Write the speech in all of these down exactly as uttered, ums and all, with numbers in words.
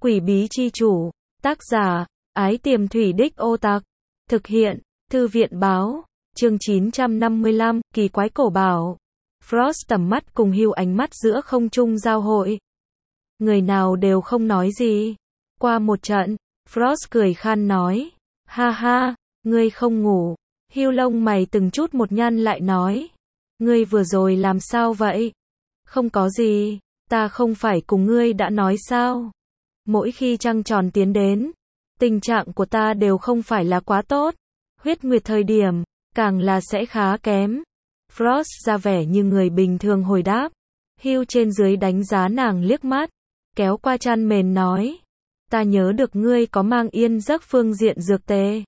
Quỷ bí chi chủ, tác giả, Ái Tiềm Thủy Đích Ô Tặc, thực hiện, Thư viện báo, chương chín trăm năm mươi lăm, kỳ quái cổ bảo. Frost tầm mắt cùng Hugh ánh mắt giữa không trung giao hội. Người nào đều không nói gì. Qua một trận, Frost cười khan nói, ha ha, ngươi không ngủ. Hugh lông mày từng chút một nhăn lại nói, ngươi vừa rồi làm sao vậy? Không có gì, ta không phải cùng ngươi đã nói sao? Mỗi khi trăng tròn tiến đến, tình trạng của ta đều không phải là quá tốt. Huyết nguyệt thời điểm, càng là sẽ khá kém. Frost ra vẻ như người bình thường hồi đáp. Hugh trên dưới đánh giá nàng liếc mắt, kéo qua chăn mền nói, ta nhớ được ngươi có mang yên giấc phương diện dược tề.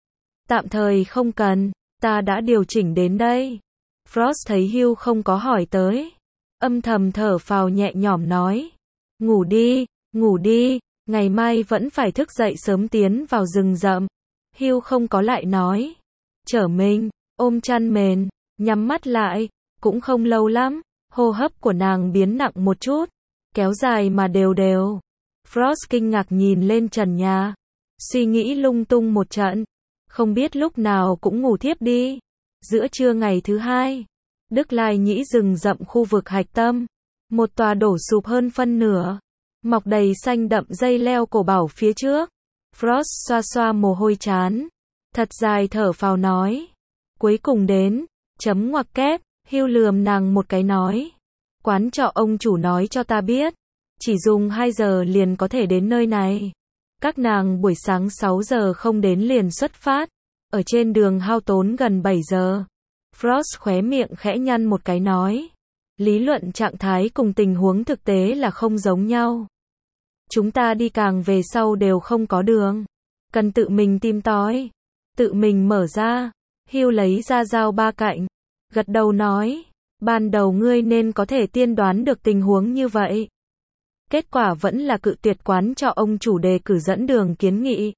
Tạm thời không cần, ta đã điều chỉnh đến đây. Frost thấy Hugh không có hỏi tới, âm thầm thở phào nhẹ nhõm nói, ngủ đi, ngủ đi, ngày mai vẫn phải thức dậy sớm tiến vào rừng rậm. Hugh không có lại nói, trở mình, ôm chăn mền, nhắm mắt lại, cũng không lâu lắm, hô hấp của nàng biến nặng một chút, kéo dài mà đều đều. Frost kinh ngạc nhìn lên trần nhà, suy nghĩ lung tung một trận, không biết lúc nào cũng ngủ thiếp đi. Giữa trưa ngày thứ hai, Đức Lai Nhĩ rừng rậm khu vực hạch tâm, một tòa đổ sụp hơn phân nửa, mọc đầy xanh đậm dây leo cổ bảo phía trước. Frost xoa xoa mồ hôi trán, thật dài thở phào nói, cuối cùng đến, chấm ngoặc kép. Hugh lườm nàng một cái nói, quán trọ ông chủ nói cho ta biết, chỉ dùng hai giờ liền có thể đến nơi này. Các nàng buổi sáng sáu giờ không đến liền xuất phát, ở trên đường hao tốn gần bảy giờ. Frost khóe miệng khẽ nhăn một cái nói, lý luận trạng thái cùng tình huống thực tế là không giống nhau. Chúng ta đi càng về sau đều không có đường, cần tự mình tìm tòi, tự mình mở ra. Hugh lấy ra dao ba cạnh, gật đầu nói, ban đầu ngươi nên có thể tiên đoán được tình huống như vậy. Kết quả vẫn là cự tuyệt quán cho ông chủ đề cử dẫn đường kiến nghị.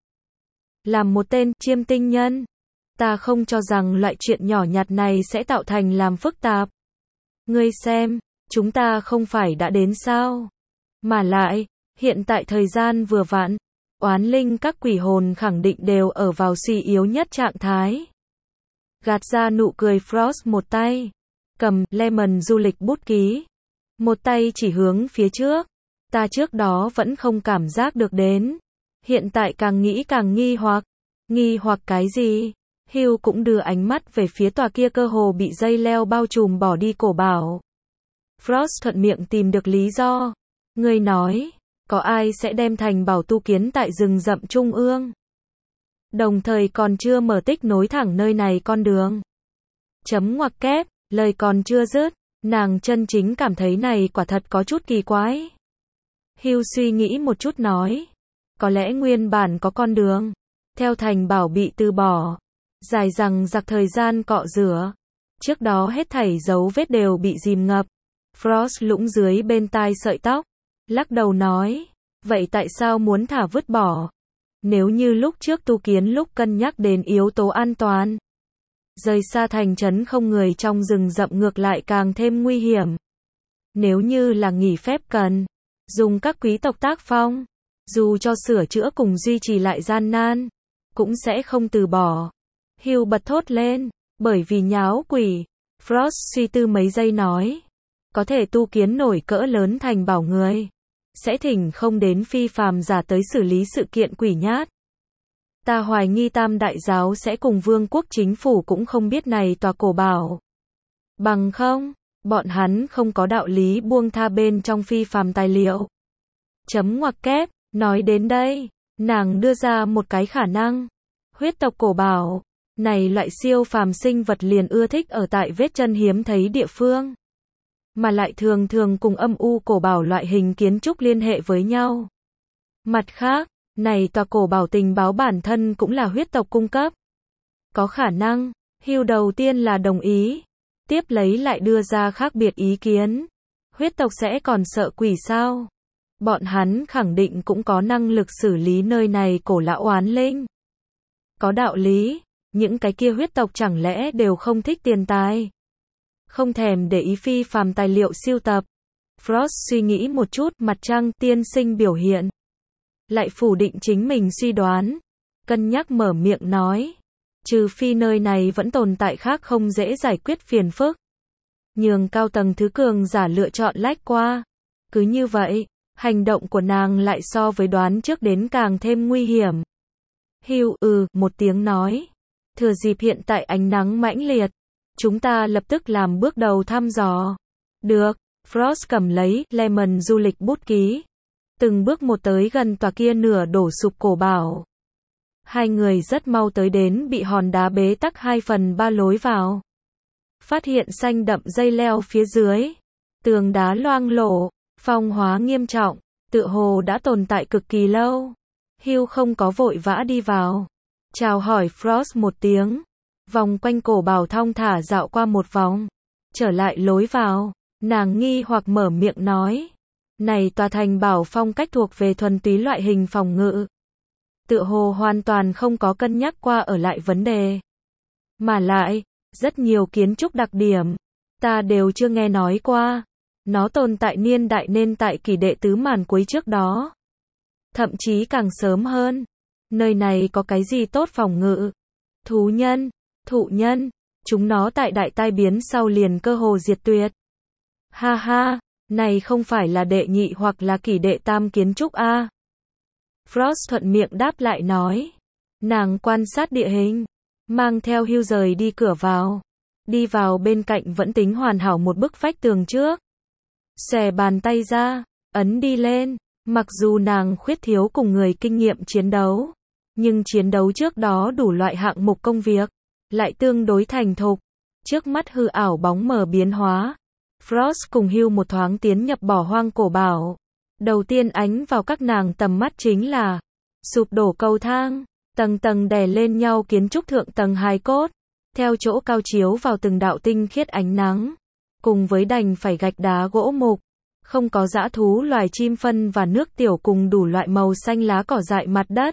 Làm một tên chiêm tinh nhân, ta không cho rằng loại chuyện nhỏ nhặt này sẽ tạo thành làm phức tạp. Ngươi xem, chúng ta không phải đã đến sao? Mà lại, hiện tại thời gian vừa vặn, oán linh các quỷ hồn khẳng định đều ở vào suy yếu nhất trạng thái. Gạt ra nụ cười Frost một tay cầm Lemon du lịch bút ký, một tay chỉ hướng phía trước. Ta trước đó vẫn không cảm giác được đến, hiện tại càng nghĩ càng nghi hoặc. Nghi hoặc cái gì? Hugh cũng đưa ánh mắt về phía tòa kia cơ hồ bị dây leo bao trùm bỏ đi cổ bảo. Frost thuận miệng tìm được lý do. Ngươi nói, có ai sẽ đem thành bảo tu kiến tại rừng rậm trung ương? Đồng thời còn chưa mở tích nối thẳng nơi này con đường. Chấm ngoặc kép, lời còn chưa dứt, nàng chân chính cảm thấy này quả thật có chút kỳ quái. Hugh suy nghĩ một chút nói, có lẽ nguyên bản có con đường, theo thành bảo bị từ bỏ, dài dằng dặc thời gian cọ rửa, trước đó hết thảy dấu vết đều bị dìm ngập. Frost lũng dưới bên tai sợi tóc, lắc đầu nói, vậy tại sao muốn thả vứt bỏ? Nếu như lúc trước tu kiến lúc cân nhắc đến yếu tố an toàn, rời xa thành trấn không người trong rừng rậm ngược lại càng thêm nguy hiểm. Nếu như là nghỉ phép cần dùng các quý tộc tác phong, dù cho sửa chữa cùng duy trì lại gian nan, cũng sẽ không từ bỏ. Hugh bật thốt lên, bởi vì nháo quỷ. Frost suy tư mấy giây nói, có thể tu kiến nổi cỡ lớn thành bảo người, sẽ thỉnh không đến phi phàm giả tới xử lý sự kiện quỷ nhát. Ta hoài nghi Tam Đại Giáo sẽ cùng vương quốc chính phủ cũng không biết này tòa cổ bảo. Bằng không, bọn hắn không có đạo lý buông tha bên trong phi phàm tài liệu. Chấm ngoặc kép, nói đến đây, nàng đưa ra một cái khả năng. Huyết tộc cổ bảo, này loại siêu phàm sinh vật liền ưa thích ở tại vết chân hiếm thấy địa phương, mà lại thường thường cùng âm u cổ bảo loại hình kiến trúc liên hệ với nhau. Mặt khác, này tòa cổ bảo tình báo bản thân cũng là huyết tộc cung cấp. Có khả năng. Hugh đầu tiên là đồng ý, tiếp lấy lại đưa ra khác biệt ý kiến. Huyết tộc sẽ còn sợ quỷ sao? Bọn hắn khẳng định cũng có năng lực xử lý nơi này cổ lão oán linh. Có đạo lý, những cái kia huyết tộc chẳng lẽ đều không thích tiền tài, không thèm để ý phi phàm tài liệu siêu tập. Frost suy nghĩ một chút, mặt trăng tiên sinh biểu hiện lại phủ định chính mình suy đoán, cân nhắc mở miệng nói, trừ phi nơi này vẫn tồn tại khác không dễ giải quyết phiền phức, nhường cao tầng thứ cường giả lựa chọn lách qua. Cứ như vậy, hành động của nàng lại so với đoán trước đến càng thêm nguy hiểm. Hugh ừ một tiếng nói, thừa dịp hiện tại ánh nắng mãnh liệt, chúng ta lập tức làm bước đầu thăm dò. Được, Frost cầm lấy Lemon du lịch bút ký, từng bước một tới gần tòa kia nửa đổ sụp cổ bảo. Hai người rất mau tới đến bị hòn đá bế tắc hai phần ba lối vào. Phát hiện xanh đậm dây leo phía dưới, tường đá loang lổ, phong hóa nghiêm trọng, tựa hồ đã tồn tại cực kỳ lâu. Hugh không có vội vã đi vào, chào hỏi Frost một tiếng, vòng quanh cổ bảo thong thả dạo qua một vòng, trở lại lối vào, nàng nghi hoặc mở miệng nói, này tòa thành bảo phong cách thuộc về thuần túy loại hình phòng ngự, tựa hồ hoàn toàn không có cân nhắc qua ở lại vấn đề. Mà lại, rất nhiều kiến trúc đặc điểm, ta đều chưa nghe nói qua. Nó tồn tại niên đại nên tại kỷ đệ tứ màn cuối trước đó. Thậm chí càng sớm hơn. Nơi này có cái gì tốt phòng ngự? Thú nhân, thụ nhân, chúng nó tại đại tai biến sau liền cơ hồ diệt tuyệt. Ha ha, này không phải là đệ nhị hoặc là kỷ đệ tam kiến trúc a? Frost thuận miệng đáp lại nói. Nàng quan sát địa hình, mang theo Hugh rời đi cửa vào. Đi vào bên cạnh vẫn tính hoàn hảo một bức vách tường trước. Xòe bàn tay ra, ấn đi lên, mặc dù nàng khuyết thiếu cùng người kinh nghiệm chiến đấu, nhưng chiến đấu trước đó đủ loại hạng mục công việc, lại tương đối thành thục. Trước mắt hư ảo bóng mờ biến hóa, Frost cùng Hugh một thoáng tiến nhập bỏ hoang cổ bảo. Đầu tiên ánh vào các nàng tầm mắt chính là sụp đổ cầu thang, tầng tầng đè lên nhau kiến trúc thượng tầng hài cốt, theo chỗ cao chiếu vào từng đạo tinh khiết ánh nắng. Cùng với đành phải gạch đá gỗ mục, không có dã thú loài chim phân và nước tiểu cùng đủ loại màu xanh lá cỏ dại mặt đất.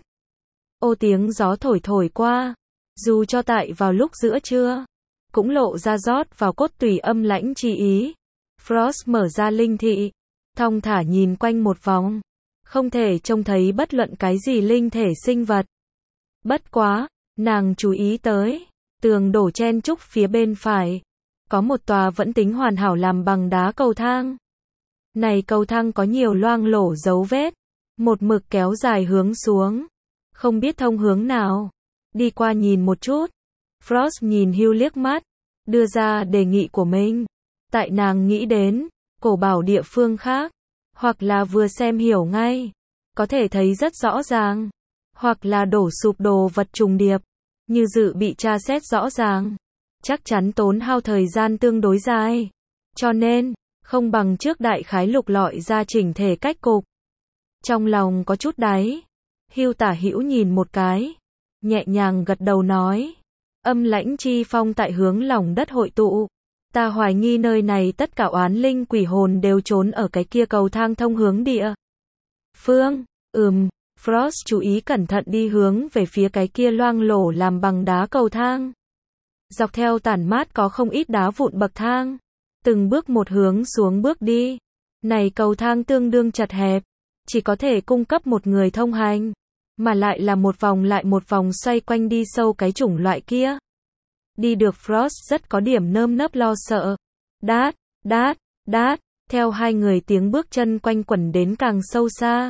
Ô tiếng gió thổi thổi qua, dù cho tại vào lúc giữa trưa, cũng lộ ra rót vào cốt tủy âm lãnh chi ý. Frost mở ra linh thị, thong thả nhìn quanh một vòng, không thể trông thấy bất luận cái gì linh thể sinh vật. Bất quá, nàng chú ý tới, tường đổ chen trúc phía bên phải. Có một tòa vẫn tính hoàn hảo làm bằng đá cầu thang. Này cầu thang có nhiều loang lổ dấu vết, một mực kéo dài hướng xuống, không biết thông hướng nào. Đi qua nhìn một chút. Frost nhìn Hugh liếc mắt, đưa ra đề nghị của mình. Tại nàng nghĩ đến, cổ bảo địa phương khác, hoặc là vừa xem hiểu ngay, có thể thấy rất rõ ràng, hoặc là đổ sụp đồ vật trùng điệp, như dự bị tra xét rõ ràng. Chắc chắn tốn hao thời gian tương đối dài. Cho nên, không bằng trước đại khái lục lọi ra chỉnh thể cách cục. Trong lòng có chút đáy. Hugh tả hữu nhìn một cái, nhẹ nhàng gật đầu nói. Âm lãnh chi phong tại hướng lòng đất hội tụ. Ta hoài nghi nơi này tất cả oán linh quỷ hồn đều trốn ở cái kia cầu thang thông hướng địa phương. Ừm, Frost chú ý cẩn thận đi hướng về phía cái kia loang lổ làm bằng đá cầu thang. Dọc theo tản mát có không ít đá vụn bậc thang, từng bước một hướng xuống bước đi. Này cầu thang tương đương chật hẹp, chỉ có thể cung cấp một người thông hành, mà lại là một vòng lại một vòng xoay quanh đi sâu cái chủng loại kia. Đi được Frost rất có điểm nơm nớp lo sợ. Đát, đát, đát, theo hai người tiếng bước chân quanh quẩn đến càng sâu xa.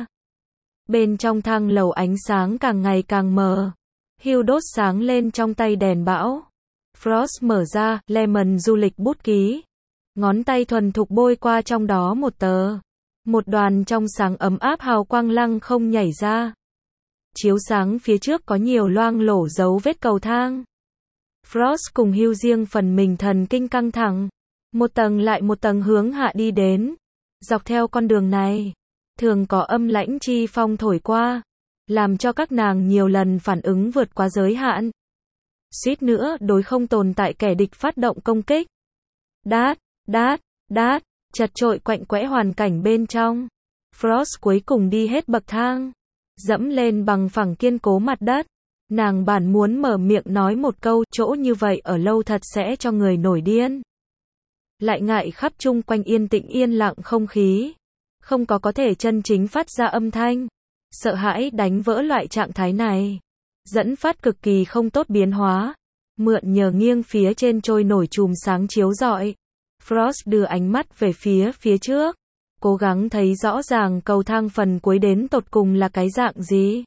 Bên trong thang lầu ánh sáng càng ngày càng mờ. Hugh đốt sáng lên trong tay đèn bão. Frost mở ra Lemon du lịch bút ký. Ngón tay thuần thục bôi qua trong đó một tờ. Một đoàn trong sáng ấm áp hào quang lăng không nhảy ra. Chiếu sáng phía trước có nhiều loang lổ dấu vết cầu thang. Frost cùng Hugh riêng phần mình thần kinh căng thẳng. Một tầng lại một tầng hướng hạ đi đến. Dọc theo con đường này, thường có âm lãnh chi phong thổi qua, làm cho các nàng nhiều lần phản ứng vượt quá giới hạn. Suýt nữa đối không tồn tại kẻ địch phát động công kích. Đát, đát, đát, chật chội quạnh quẽ hoàn cảnh bên trong. Frost cuối cùng đi hết bậc thang, dẫm lên bằng phẳng kiên cố mặt đất. Nàng bản muốn mở miệng nói một câu, chỗ như vậy ở lâu thật sẽ cho người nổi điên. Lại ngại khắp chung quanh yên tĩnh yên lặng không khí, không có có thể chân chính phát ra âm thanh. sợ hãi đánh vỡ loại trạng thái này. Dẫn phát cực kỳ không tốt biến hóa. Mượn nhờ nghiêng phía trên trôi nổi chùm sáng chiếu rọi. Frost đưa ánh mắt về phía phía trước. Cố gắng thấy rõ ràng cầu thang phần cuối đến tột cùng là cái dạng gì.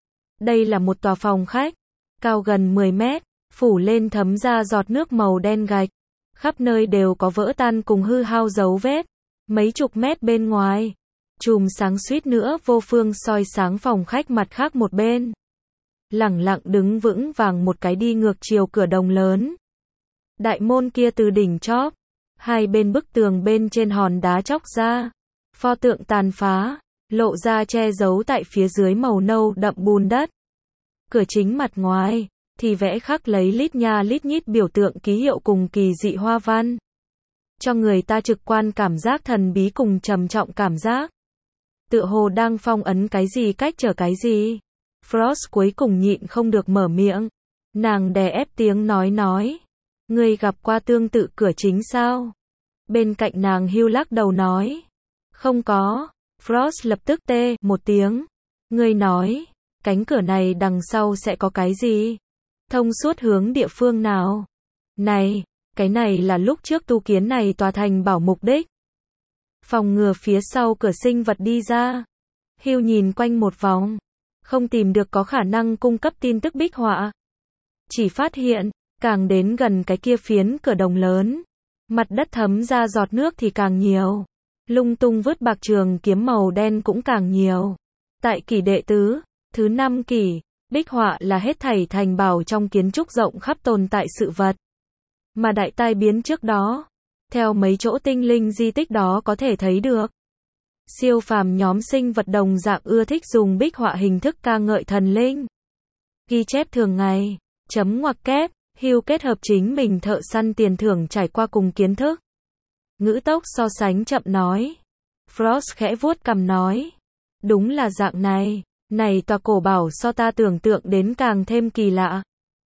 Đây là một tòa phòng khách. Cao gần mười mét. Phủ lên thấm ra giọt nước màu đen gạch. Khắp nơi đều có vỡ tan cùng hư hao dấu vết. Mấy chục mét bên ngoài. Chùm sáng suýt nữa vô phương soi sáng phòng khách mặt khác một bên. Lẳng lặng đứng vững vàng một cái đi ngược chiều cửa đồng lớn. Đại môn kia từ đỉnh chóp. Hai bên bức tường bên trên hòn đá chóc ra. Pho tượng tàn phá. Lộ ra che giấu tại phía dưới màu nâu đậm bùn đất. Cửa chính mặt ngoài. Thì vẽ khắc lấy lít nha lít nhít biểu tượng ký hiệu cùng kỳ dị hoa văn. Cho người ta trực quan cảm giác thần bí cùng trầm trọng cảm giác. Tựa hồ đang phong ấn cái gì cách trở cái gì. Frost cuối cùng nhịn không được mở miệng. Nàng đè ép tiếng nói nói. Ngươi gặp qua tương tự cửa chính sao? Bên cạnh nàng Hugh lắc đầu nói. Không có. Frost lập tức tê một tiếng. Ngươi nói. Cánh cửa này đằng sau sẽ có cái gì? Thông suốt hướng địa phương nào? Này, cái này là lúc trước tu kiến này tòa thành bảo mục đích. Phòng ngừa phía sau cửa sinh vật đi ra. Hugh nhìn quanh một vòng. Không tìm được có khả năng cung cấp tin tức bích họa. Chỉ phát hiện, càng đến gần cái kia phiến cửa đồng lớn. Mặt đất thấm ra giọt nước thì càng nhiều. Lung tung vứt bạc trường kiếm màu đen cũng càng nhiều. Tại kỷ đệ tứ, thứ năm kỷ, bích họa là hết thảy thành bảo trong kiến trúc rộng khắp tồn tại sự vật. Mà đại tai biến trước đó, theo mấy chỗ tinh linh di tích đó có thể thấy được. Siêu phàm nhóm sinh vật đồng dạng ưa thích dùng bích họa hình thức ca ngợi thần linh. Ghi chép thường ngày, chấm ngoặc kép, Hugh kết hợp chính mình thợ săn tiền thưởng trải qua cùng kiến thức. Ngữ tốc so sánh chậm nói. Frost khẽ vuốt cằm nói. Đúng là dạng này, này tòa cổ bảo so ta tưởng tượng đến càng thêm kỳ lạ.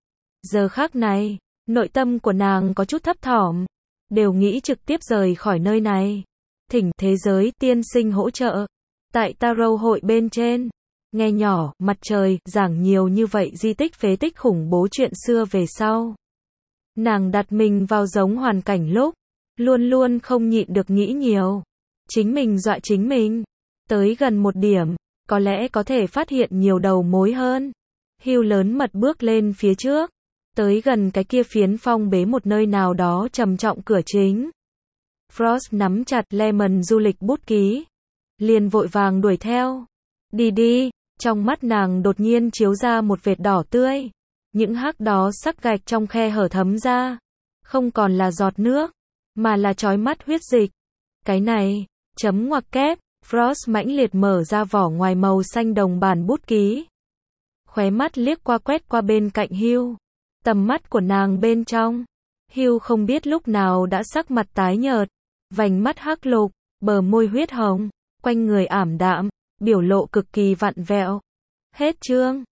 Giờ khác này, nội tâm của nàng có chút thấp thỏm, đều nghĩ trực tiếp rời khỏi nơi này. Thỉnh thế giới tiên sinh hỗ trợ. Tại Tarot hội bên trên, nghe nhỏ, mặt trời, giảng nhiều như vậy di tích phế tích khủng bố chuyện xưa về sau. Nàng đặt mình vào giống hoàn cảnh lúc, luôn luôn không nhịn được nghĩ nhiều. Chính mình dọa chính mình. Tới gần một điểm, có lẽ có thể phát hiện nhiều đầu mối hơn. Hugh lớn mật bước lên phía trước. Tới gần cái kia phiến phong bế một nơi nào đó trầm trọng cửa chính. Frost nắm chặt Lemon du lịch bút ký. Liền vội vàng đuổi theo. Đi đi, trong mắt nàng đột nhiên chiếu ra một vệt đỏ tươi. Những hắc đó sắc gạch trong khe hở thấm ra. Không còn là giọt nước, mà là chói mắt huyết dịch. Cái này, chấm ngoặc kép, Frost mãnh liệt mở ra vỏ ngoài màu xanh đồng bản bút ký. Khóe mắt liếc qua quét qua bên cạnh Hugh. Tầm mắt của nàng bên trong. Hugh không biết lúc nào đã sắc mặt tái nhợt. Vành mắt hắc lục, bờ môi huyết hồng, quanh người ảm đạm, biểu lộ cực kỳ vặn vẹo. Hết chương.